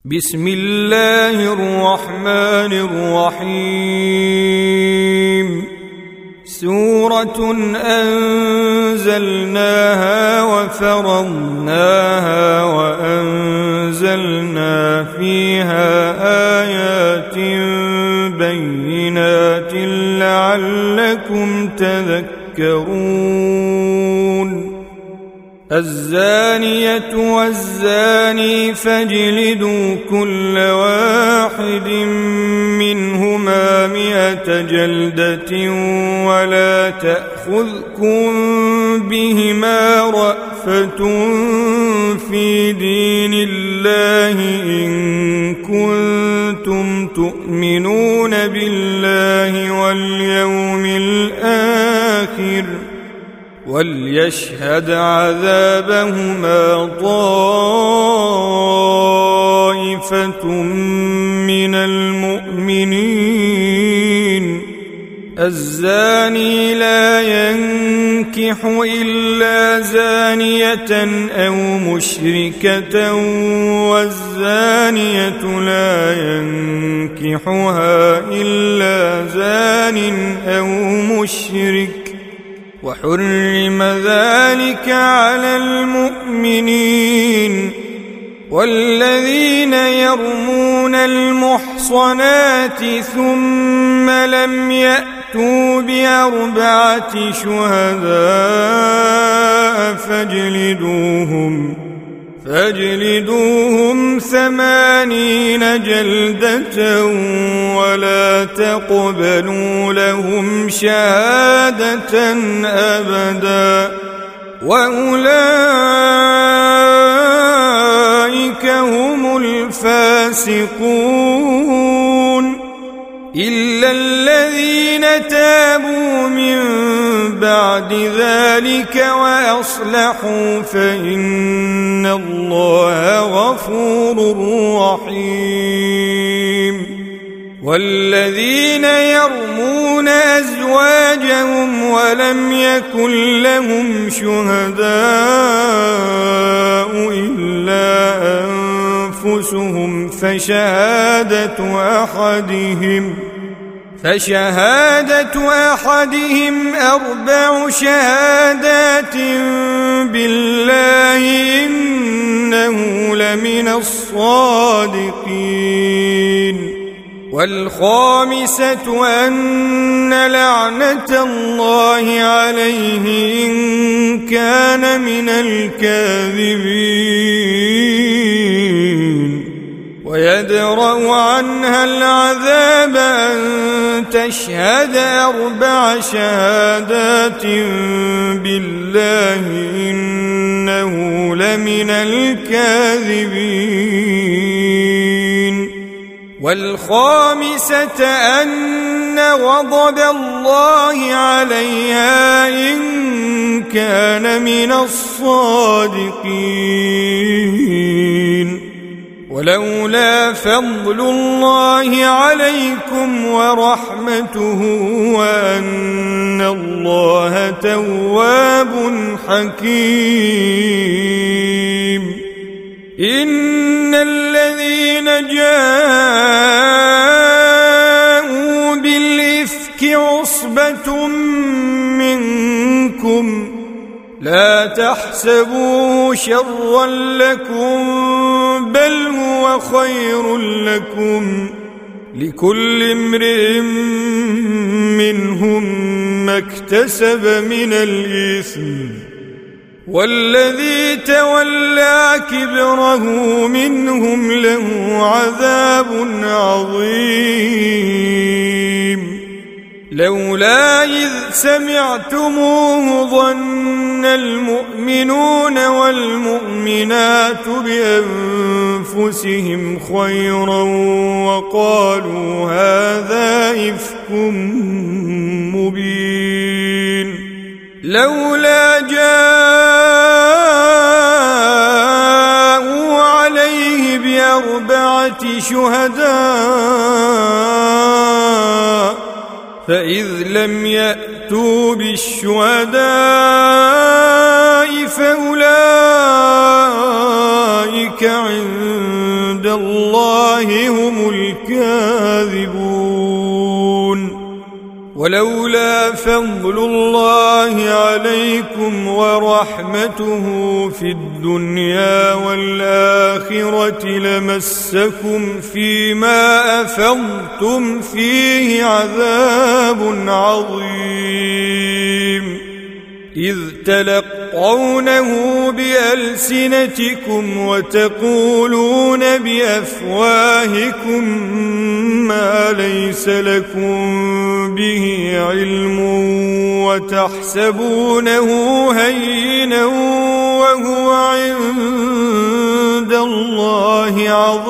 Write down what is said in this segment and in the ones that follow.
بسم الله الرحمن الرحيم. سورة أنزلناها وفرضناها وأنزلنا فيها آيات بينات لعلكم تذكرون. الزانية والزاني فاجلدوا كل واحد منهما 100 جلدة ولا تأخذكم بهما رأفة في دين الله إن كنتم تؤمنون بالله واليوم الآخر وليشهد عذابهما طائفة من المؤمنين. الزاني لا ينكح إلا زانية أو مشركة والزانية لا ينكحها إلا زان أو مشرك وحرم ذلك على المؤمنين. والذين يرمون المحصنات ثم لم يأتوا ب4 شهداء فاجلدوهم 80 جلدة ولا تقبلوا لهم شهادة أبدا وأولئك هم الفاسقون. إلا الذين تابوا من بعد ذلك وأصلحوا فإن الله غفور رحيم. والذين يرمون أزواجهم ولم يكن لهم شهداء إلا أنفسهم فشهادة أحدهم 4 شهادات بالله إنه لمن الصادقين. والخامسة أن لعنة الله عليه إن كان من الكاذبين. ويدرأ عنها العذاب أن تشهد 4 شهادات بالله إنه لمن الكاذبين. والخامسة أن غضب الله عليها إن كان من الصادقين. ولولا فضل الله عليكم ورحمته وأن الله تواب حكيم. إن الذين جاءوا بالإفك عصبة منكم لا تحسبوه شرا لكم بل هو خير لكم لكل امرئ منهم ما اكتسب من الإثم والذي تولى كبره منهم له عذاب عظيم. لولا إذ سمعتموه ظن المؤمنون والمؤمنات بأنفسهم خيرا وقالوا هذا إفك مبين. لولا جاءوا عليه ب4 شهداء فإذ لم يأتوا بالشهداء فأولئك عند الله هم الكاذبون ولولا فضل الله عليكم ورحمته في الدنيا والآخرة لمسكم فيما أفضتم فيه عذاب عظيم إذ تلقونه بألسنتكم وتقولون بأفواهكم ما ليس لكم به علم وتحسبونه هينا وهو عند الله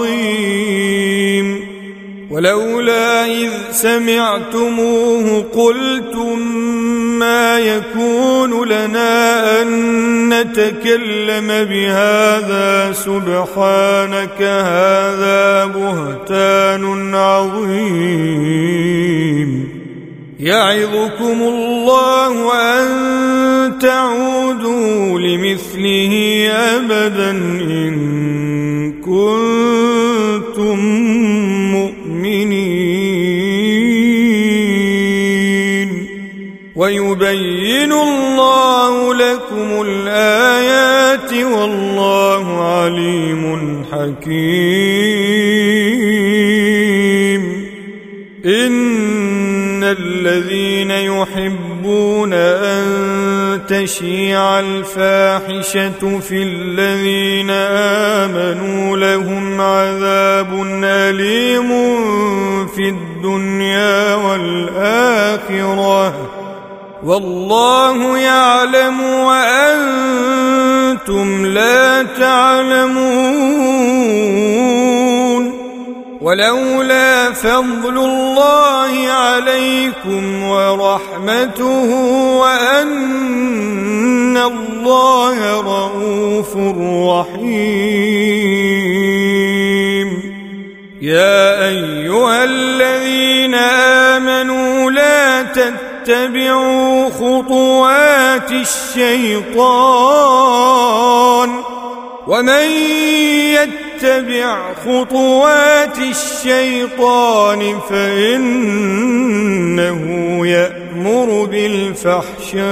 عظيم ولولا إذ سمعتموه قلتم ما يكون لنا أن نتكلم بهذا سبحانك هذا بهتان عظيم يعظكم الله أن تعودوا لمثله أبدا إن كنتم مؤمنين ويبين الله لكم الآيات والله عليم حكيم إن الذين يحبون أن تشيع الفاحشة في الذين آمنوا لهم عذاب أليم في الدنيا والآخرة والله يعلم وأنتم لا تعلمون ولولا فضل الله عليكم ورحمته وأن الله رؤوف رحيم يا أيها الذين آمنوا لا تتبعوا خطوات الشيطان ومن يتبع خطوات الشيطان فإنه يأمر بالفحشاء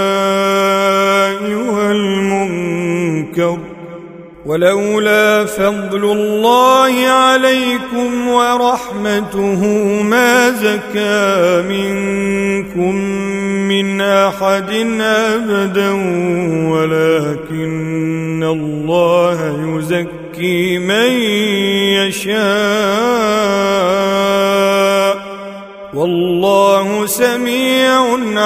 والمنكر ولولا فضل الله عليكم ورحمته ما زكى منكم من أحد أبدا ولكن الله يزكي من يشاء والله سميع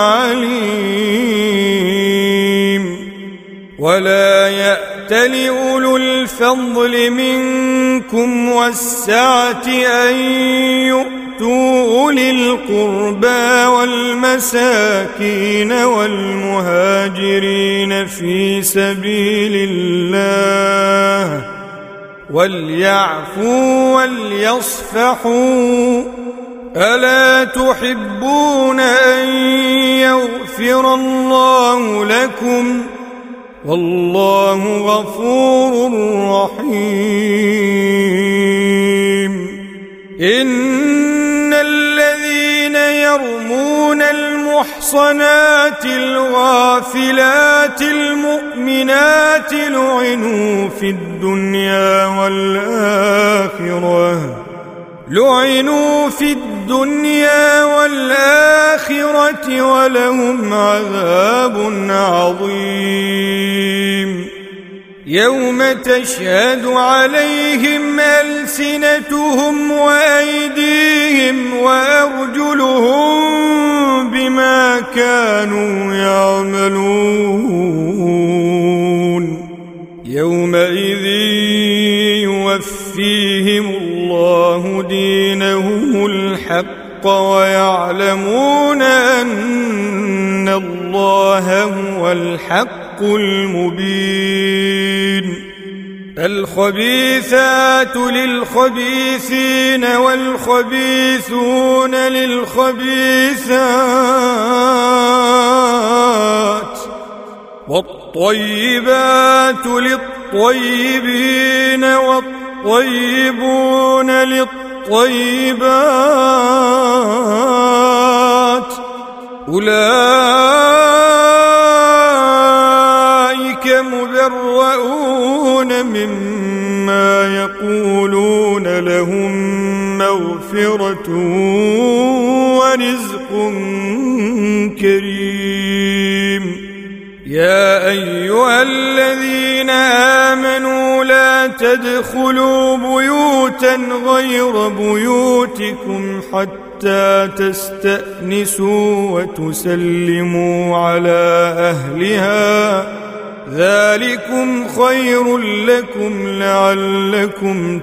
عليم ولا يأتل أولو الفضل منكم والسعة أن يؤتوا أولي القربى والمساكين والمهاجرين في سبيل الله وليعفوا وليصفحوا ألا تحبون أن يغفر الله لكم والله غفور رحيم إن الذين يرمون المحصنات الغافلات المؤمنات لعنوا في الدنيا والآخرة ولهم عذاب عظيم يوم تشهد عليهم ألسنتهم وأيديهم وأرجلهم بما كانوا يعملون يومئذ يوفيهم الله دينهم الحق ويعلمون أن الله هو الحق المبين الخبيثات للخبيثين والخبيثون للخبيثات والطيبات للطيبين والطيبون للطيبات أولئك مبرؤون مما يقولون لهم مغفرة ورزق كريم يا أيها الذين آمنوا لا تدخلوا بيوتا غير بيوتكم حتى تستأنسوا وتسلموا على أهلها ذلكم خير لكم لعلكم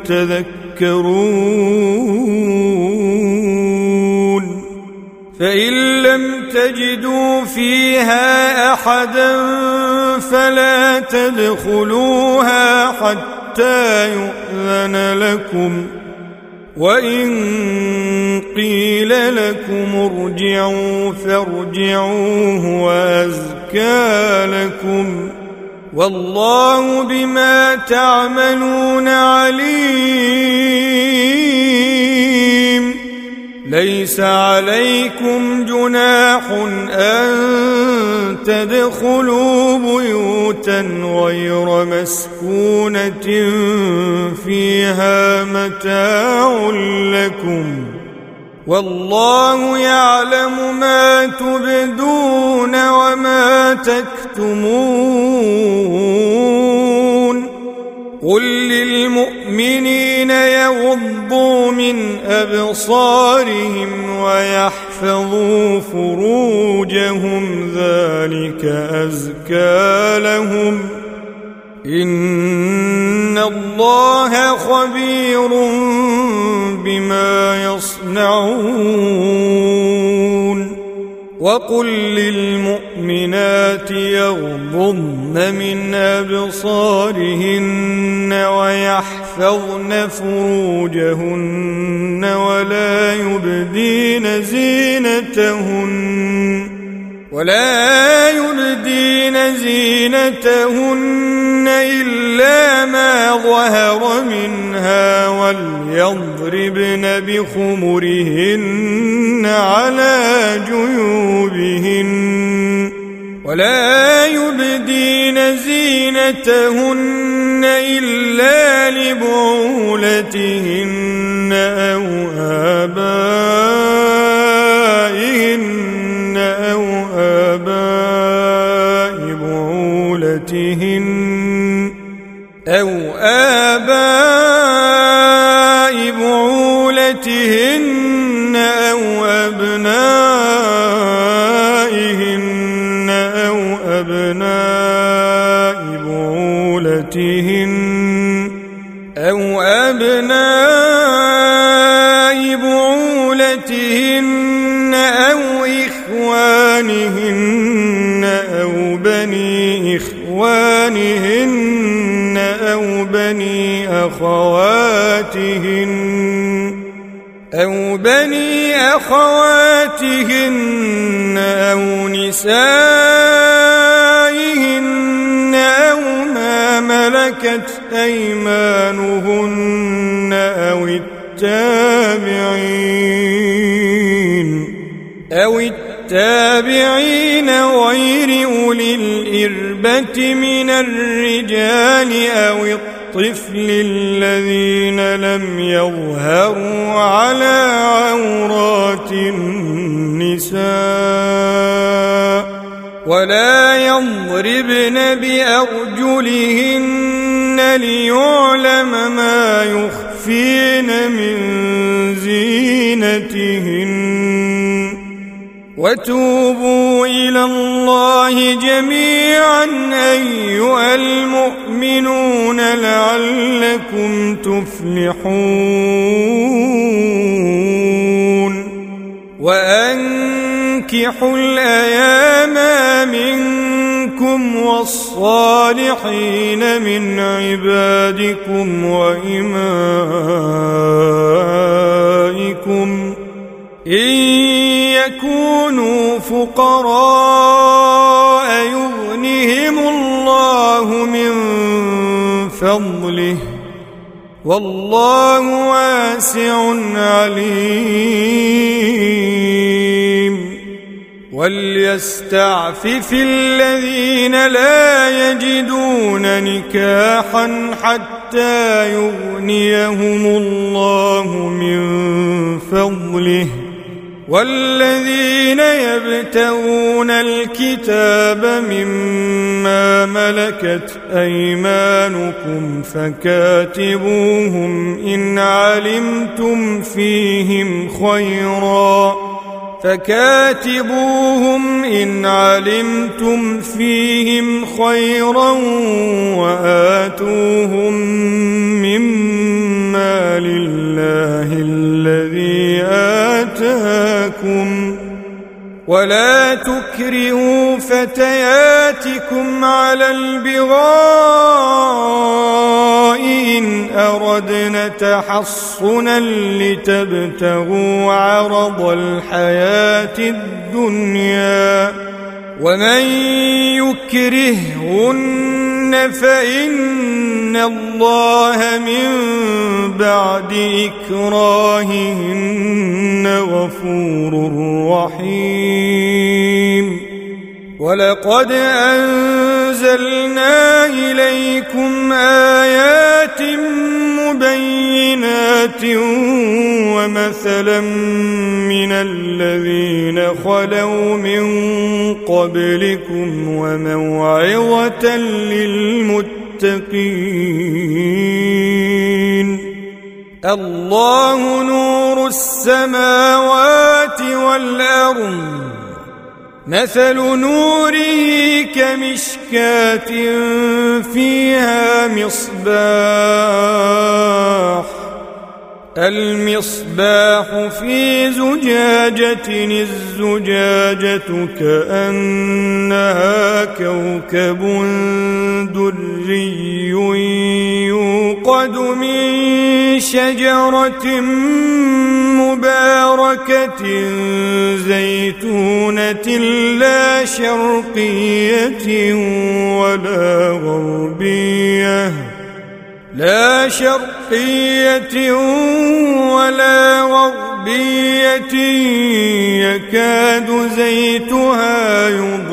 تذكرون فإن لم تجدوا فيها أحدا فلا تدخلوها حتى يؤذن لكم وإن قيل لكم ارجعوا فارجعوا هو أزكى لكم والله بما تعملون عليم ليس عليكم جناح أن تدخلوا بيوتا غير مسكونة فيها متاع لكم والله يعلم ما تبدون وما تكتمون قل للمؤمنين يغضوا من أبصارهم ويحفظوا فروجهم ذلك أزكى لهم إن الله خبير بما يصنعون وقل للمؤمنات يغضضن من أبصارهن ويحفظن فروجهن ولا يبدين زينتهن إلا ما ظهر منها وليضربن بخمرهن على جيوبهن ولا يبدين زينتهن إلا لبعولتهن أو آباء بعولتهن أو أبنائهن أو أبناء بعولتهن أو إخوانهن أو بني إخوانهن أو بني أخواتهن أو نسائهن أو ما ملكت أيمانهن أو التابعين غير أولي الإربة من الرجال أو الطفل الذين لم يظهروا على عورات النساء ولا يضربن بأرجلهن ليعلم ما يخفين من زينتهن وتوبوا إلى الله جميعا أيها المؤمنون لعلكم تفلحون وأنكحوا الأيام منكم والصالحين من عبادكم وإمائكم إن يكونوا فقراء يغنهم الله من فضله والله واسع عليم. وليستعفف الذين لا يجدون نكاحا حتى يغنيهم الله من فضله، والذين يبتغون الكتاب مما ملكت أيمانكم فكاتبوهم إن علمتم فيهم خيرا وآتوهم مما لله الذي آتاكم، ولا تكرهوا فتياتكم على البغاء إن أردنا تحصنا لتبتغوا عرض الحياة الدنيا، ومن يكرههن فإن الله من بعد إكراههن غفور رحيم. ولقد أنزلنا إليكم آيات مبينات ومثلا من الذين خلوا من قبلكم وموعظة للمتقين. الله نور السماوات والأرض، مثل نوره كمشكاة فيها المصباح في زجاجة، الزجاجة كأنها كوكب دري يوقد من شجرة مباركة زيتونة لا شرقية ولا غربية يكاد زيتها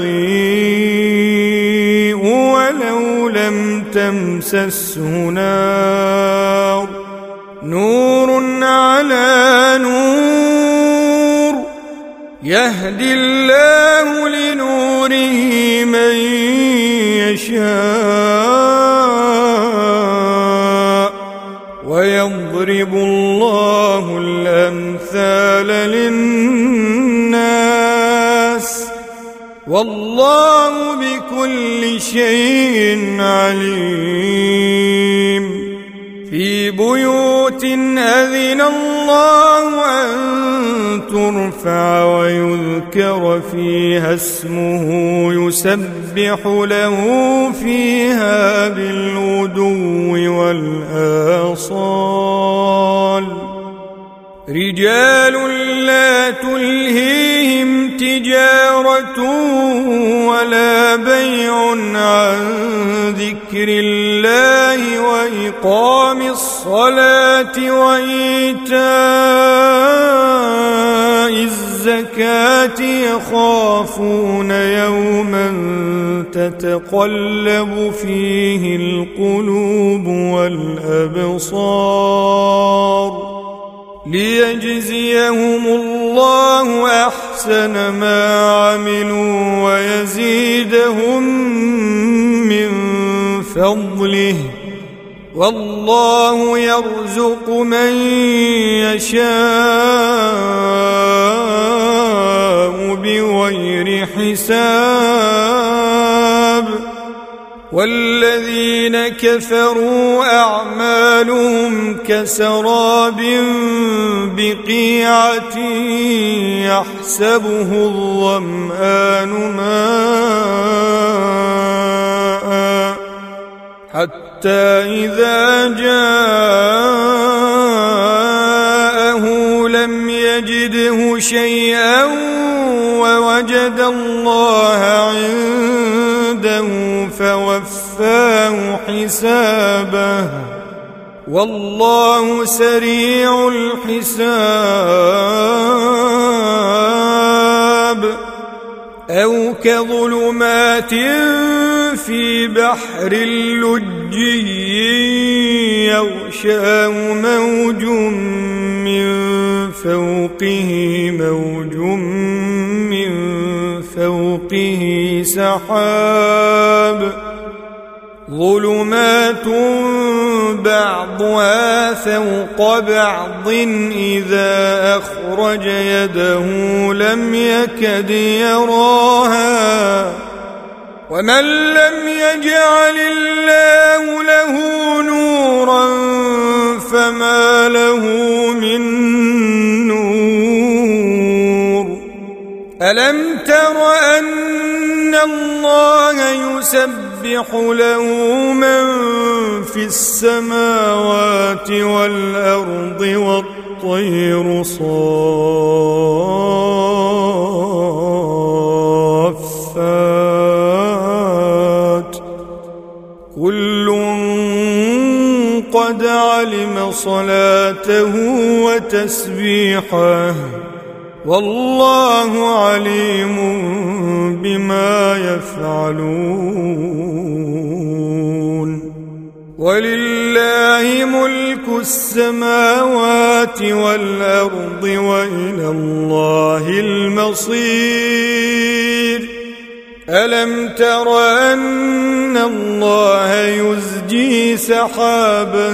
يضيء ولو لم تمسسه نار، نور على نور، يهدي الله لنوره من يشاء، ويضرب الله الأمثال للناس، والله بكل شيء عليم. في بيوت أذن الله أن ترفع ويذكر فيها اسمه يسبح له فيها بالغدو والآصال، رجال لا تلهيهم تجارة ولا بيع عن ذكر الله وإقام الصلاة وإيتاء الزكاة يخافون يوما تتقلب فيه القلوب والأبصار، ليجزيهم الله أحسن ما عملوا ويزيدهم من فضله، والله يرزق من يشاء بغير حساب. والذين كفروا أعمالهم كسراب بقيعة يحسبه الظمآن ماء حتى إذا جاءه لم يجده شيئا ووجد الله عنده فوفاه حسابه والله سريع الحساب. أو كظلمات في بحر لجي يغشاه موج من فوقه سحاب ظلمات بعضها فوق بعض إذا أخرج يده لم يكد يراها ومن لم يجعل الله له نورا فما له من نور. ألم تر أن الله يسبح له من في السماوات والأرض والطير صافات كل قد علم صلاته وتسبيحه والله عليم بما يفعلون. ولله ملك السماوات والأرض وإلى الله المصير. ألم تر أن الله يزجي سحابا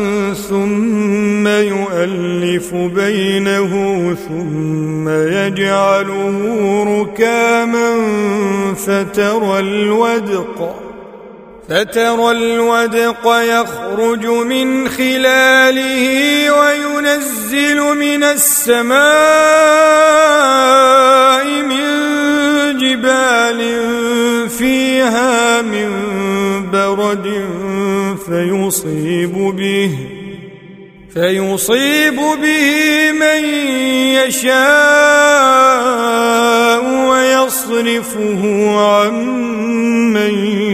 ثم يؤلف بينه ثم يجعله ركاما فترى الودق يخرج من خلاله وينزل من السماء من جبال فيها من برد فيصيب به من يشاء ويصرفه عن من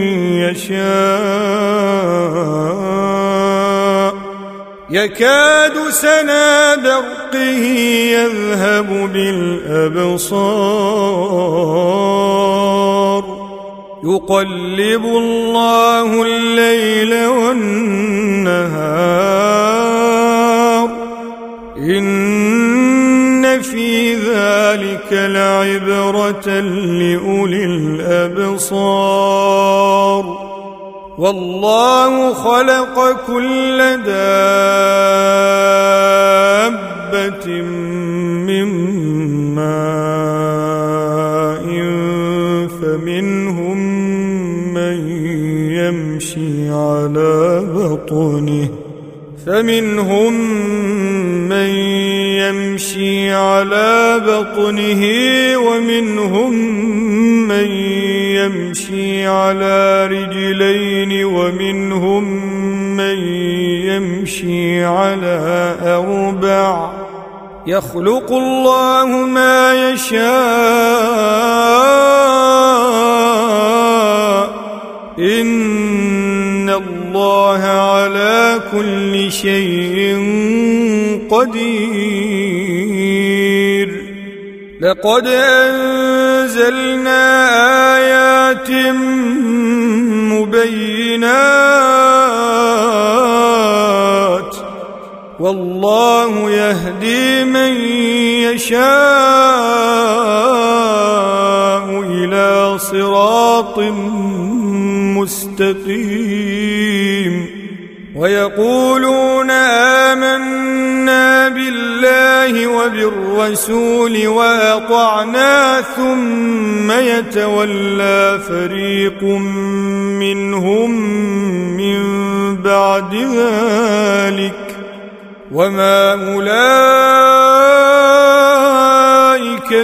يشاء يكاد سنا برقه يذهب بالأبصار يقلب الله الليل والنهار إن في ذلك لعبرة لأولي الأبصار. والله خلق كل دابة من ماء فمنهم من يمشي على بطنه ومنهم من يمشي على رجلين ومنهم من يمشي على أربع يخلق الله ما يشاء إن الله على كل شيء قدير. لقد أنزلنا آيات مبينات والله يهدي من يشاء إلى صراط مستقيم. ويقولون آمنا بالله وبالرسول وأطعنا ثم يتولى فريق منهم من بعد ذلك وما أولئك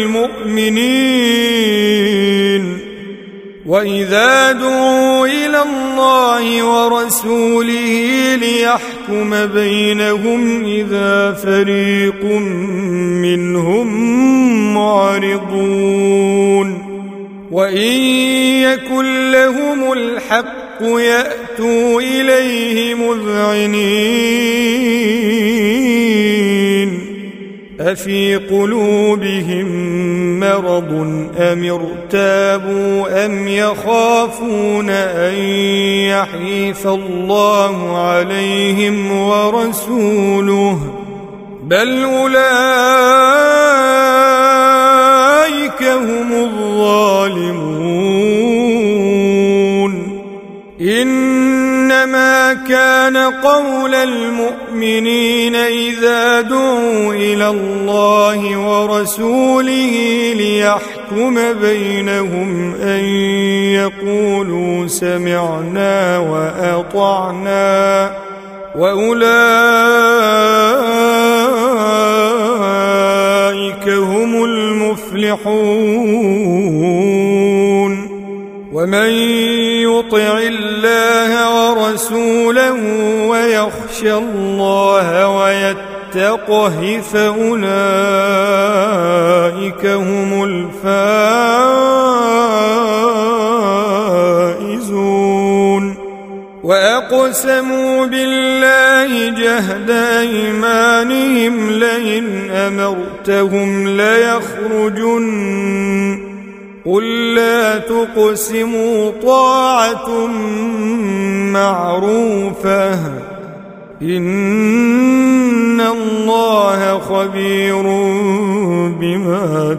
بالمؤمنين. وإذا دعوا إلى الله ورسوله ليحكم بينهم إذا فريق منهم معرضون. وإن يكن لهم الحق يأتوا إليه مذعنين أفي قلوبهم مرض أم ارتابوا أم يخافون أن يحيف الله عليهم ورسوله بل أولئك هم الظالمون إنما كان قول المؤمنين إذا دعوا إلى الله ورسوله ليحكم بينهم أن يقولوا سمعنا وأطعنا وأولئك هم المفلحون ومن يطع الله ورسوله ويخشى الله ويتقه فأولئك هم الفائزون وأقسموا بالله جهد أيمانهم لئن أمرتهم ليخرجن قل لا تقسموا طاعة معروفة إن الله خبير بما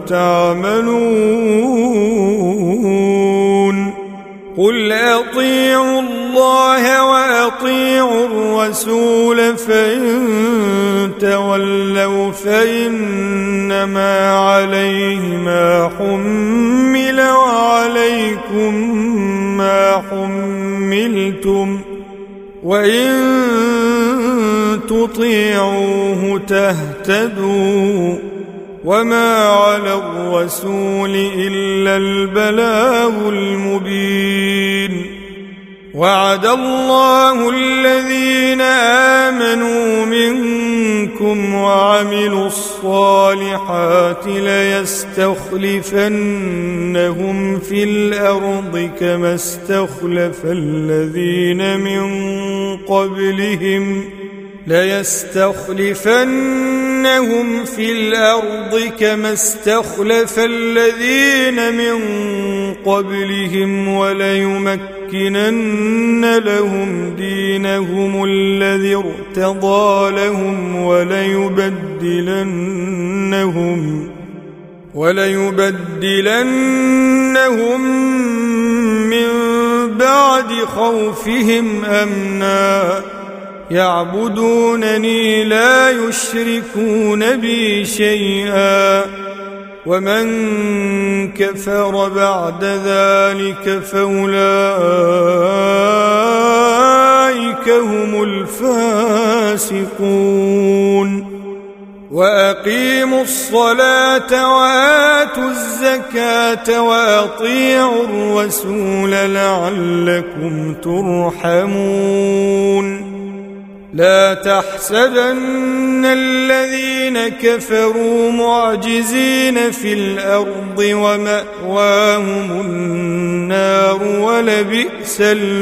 تعملون قل أطيعوا الله وأطيعوا الرسول فإن تولوا فإنما عليه ما حمل وعليكم ما حملتم وإن تطيعوه تهتدوا وما على الرسول إلا البلاغ المبين وعد الله الذين آمنوا منكم وعملوا الصالحات ليستخلفنهم في الأرض كما استخلف الذين من قبلهم وليمكنن لهم دينهم الذي ارتضى لهم وليبدلنهم من بعد خوفهم أمنا يعبدونني لا يشركون بي شيئا ومن كفر بعد ذلك فأولئك هم الفاسقون وأقيموا الصلاة وآتوا الزكاة وأطيعوا الرسول لعلكم ترحمون لا تحسبن الذين كفروا معجزين في الأرض ومأواهم النار ولبئس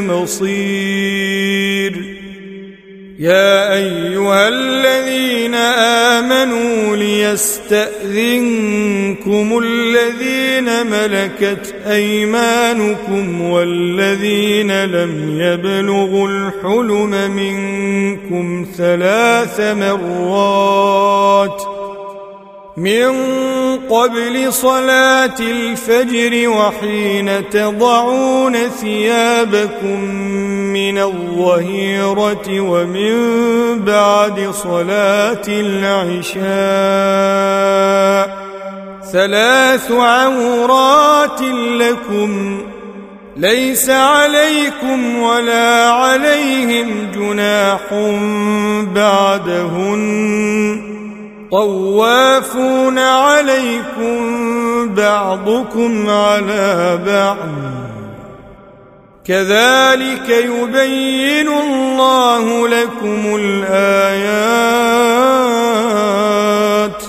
المصير يا أيها الذين آمنوا ليستأذنكم الذين ملكت أيمانكم والذين لم يبلغوا الحلم منكم 3 مرات من قبل صلاة الفجر وحين تضعون ثيابكم من الظهيرة ومن بعد صلاة العشاء 3 عورات لكم ليس عليكم ولا عليهم جناح بعدهن طوافون عليكم بعضكم على بعض كذلك يبين الله لكم الآيات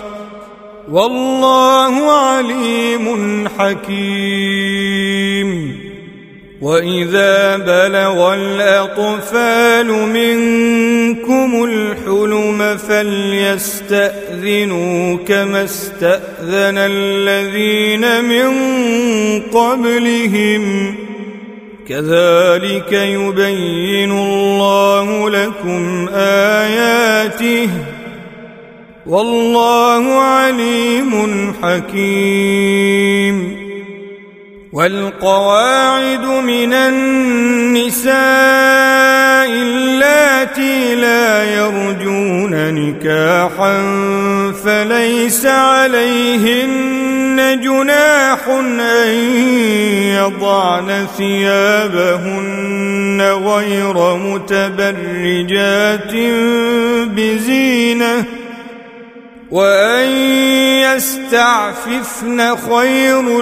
والله عليم حكيم وإذا بلغ الأطفال منكم الحلم فليستأذنوا كما استأذن الذين من قبلهم كذلك يبين الله لكم آياته والله عليم حكيم. والقواعد من النساء اللاتي لا يرجون نكاحا فليس عليهن جناح أن يضعن ثيابهن غير متبرجات بزينة وأن يستعففن خير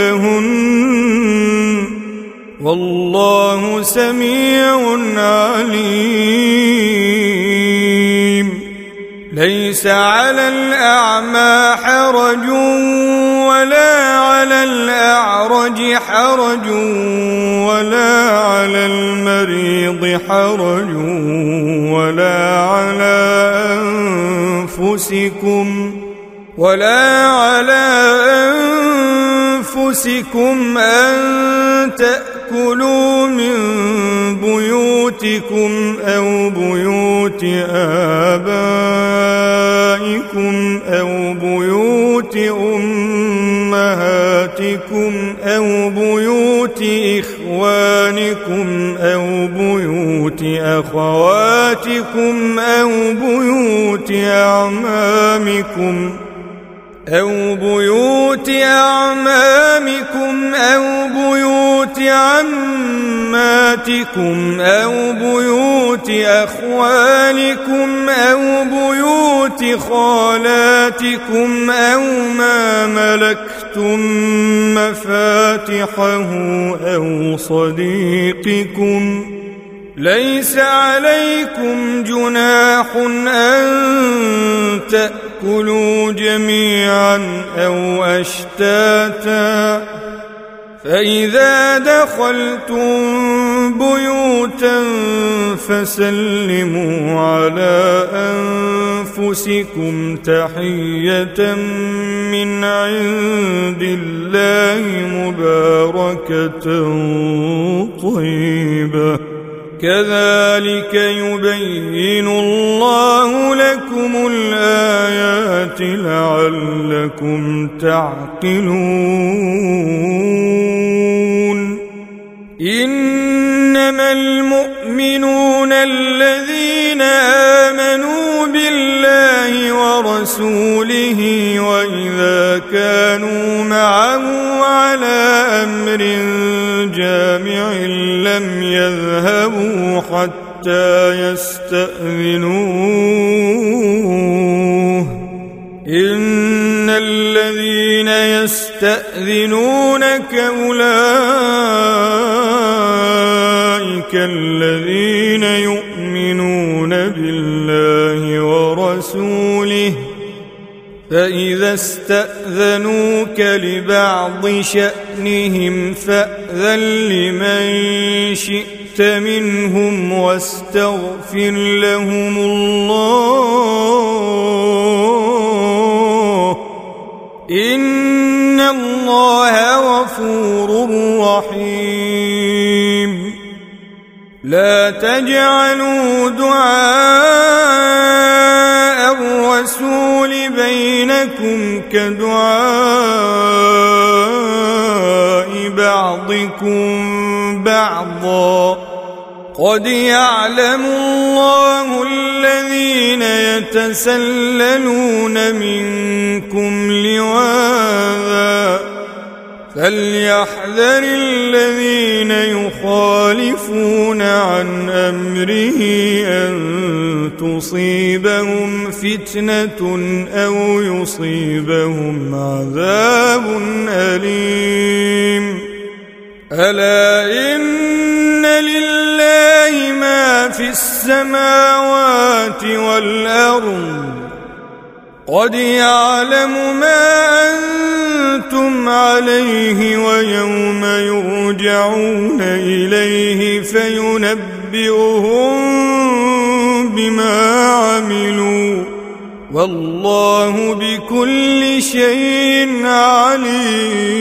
لهن والله سميع عليم. ليس على الأعمى حرج ولا على الأعرج حرج ولا على المريض حرج ولا على أنفسكم أن تأكلوا من بيوتكم أو بيوت آبائكم أو بيوت أمهاتكم أو بيوت إخوانكم أو بيوت أخواتكم أو بيوت أعمامكم أو بيوت عماتكم أو بيوت أخوالكم أو بيوت خالاتكم أو ما ملكتم مفاتحه أو صديقكم. ليس عليكم جناح أن تأكلوا جميعا أو أشتاتا فإذا دخلتم بيوتا فسلموا على أنفسكم تحية من عند الله مباركة طيبة كذلك يبين الله لكم الآيات لعلكم تعقلون. إنما المؤمنون الذين آمنوا بالله ورسوله وإذا كانوا معه على أمر جامع لم يذهبوا حتى يستأذنوه. إن الذين يستأذنونك أولئك الذين يؤمنون بالله ورسوله فإذا استأذنوك لبعض شأنهم فأذن لمن شئت منهم واستغفر لهم الله إن الله غفور رحيم. لا تجعلوا دعاء الرسول بينكم كدعاء بعضكم بعضا قد يعلم الله الذين يتسللون منكم لواذا فليحذر الذين يخالفون عن أمره أن تصيبهم فتنة أو يصيبهم عذاب أليم. ألا إن لله ما في السماوات والأرض قد يعلم ما أنتم أنتم عليه ويوم يرجعون إليه فينبئهم بما عملوا والله بكل شيء عليم.